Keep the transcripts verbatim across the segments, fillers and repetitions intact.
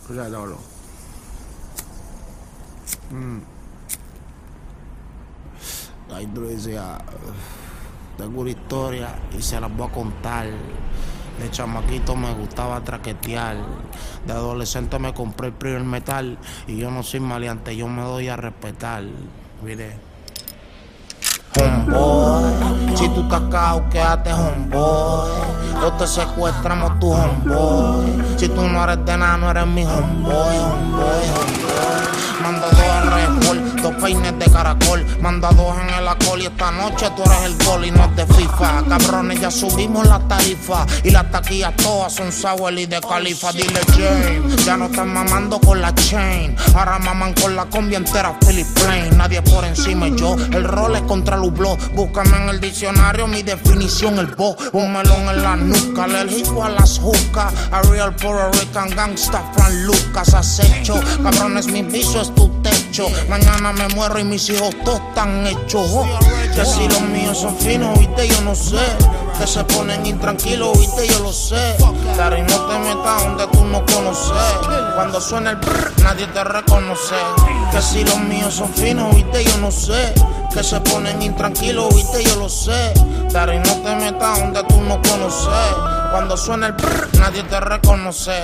Cuidado. Mm. Ay, decía, tengo una historia y se las voy a contar. De chamaquito me gustaba traquetear. De adolescente me compré el primer metal. Y yo no soy maleante, yo me doy a respetar. Mire. Homeboy, si tú estás cao, quédate homeboy. O te secuestramos tu homeboy. Si tú no eres de nada, no eres mi homeboy, homeboy, homeboy. Mando dos en Red Bull, dos peines de caracol. Manda dos en el alcohol y esta noche tú eres el gol y no es de FIFA. Cabrones, ya subimos las tarifas y las taquillas todas son sour y de Califa. Dile James, ya no están mamando con la chain. Ahora maman con la combi entera Philip Plain. Nadie por encima y yo, el rol es contra el hubló. Búscame en el diccionario mi definición, el bo. Un melón en la nuca, alérgico a las jucas. A real Puerto Rican gangsta Fran Lucas. Acecho, cabrones, mi piso es tu techo. Mañana me muero y mis hijos todos están hechos. Oh, que si los míos son finos, viste, yo no sé. Que se ponen intranquilos, viste, yo lo sé. Claro, y no te metas donde tú no conoces. Cuando suena el brr, nadie te reconoce. Que si los míos son finos, viste, yo no sé. Que se ponen intranquilos, viste, yo lo sé. Claro, y no te metas donde tú no conoces. Cuando suena el brr, nadie te reconoce.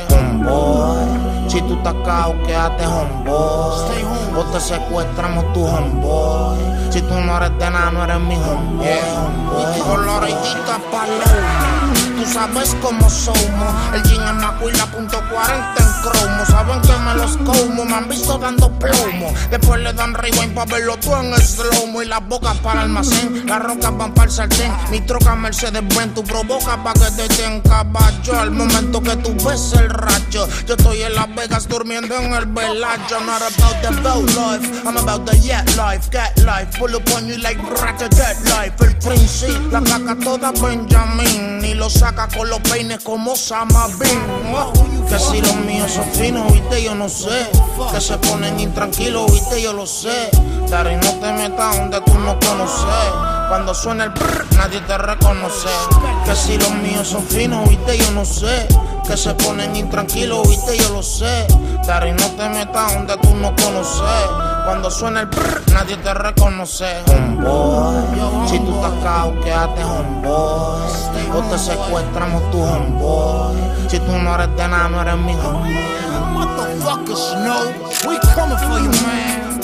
Homeboy, si tú estás cao, quédate homeboy. O te secuestramos tu homeboy. Si tú no eres de nada, no eres mi homeboy, homeboy. Con la orejita paloma, tú sabes cómo somos. El jean en Macuila, punto cuarenta en cromo. Saben que me los como, me han visto dando plomo. Después le dan rewind pa' verlo todo en el slow-mo. Y las bocas para el almacén, las rocas van para el sartén. Mi troca Mercedes-Benz, tú provocas pa' que te den caballo. Al momento que tú ves el rayo, yo estoy en Las Vegas durmiendo en el Bellagio. I'm not about the boat life, I'm about the jet life, get life. Pull up on you like rat jet life. El Prince, la caca toda Benjamin. Y lo saca con los peines como Sama Bin. Oh, que si los míos son finos, viste, yo no sé. Que se ponen intranquilos, viste, yo lo sé. Claro, y no te metas donde tú no conoces. Cuando suena el brr, nadie te reconoce. Que si los míos son finos, viste, yo no sé. Que se ponen intranquilos, viste, yo lo sé. Claro, y no te metas donde tú no conoces. Cuando suena el brr, nadie te reconoce. Homeboy, si tú estás cao, quédate homeboy. O te secuestramos tu homeboy. Si tú no eres de nada, no eres mi homeboy. Motherfuckers know we coming for you, man.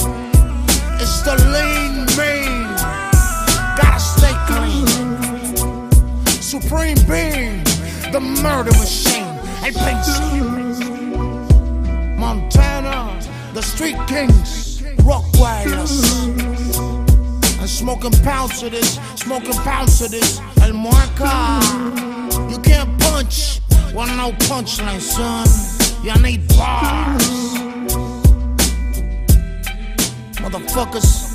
It's the lean mean. Gotta stay clean. Supreme being, the murder machine. Hey, Pinky. Montana, the street kings, Rockwilers. And smoking pounds of this, smoking pounds of this. El Muerca. You can't punch, well, no punchline, son. You need bars. Motherfuckers.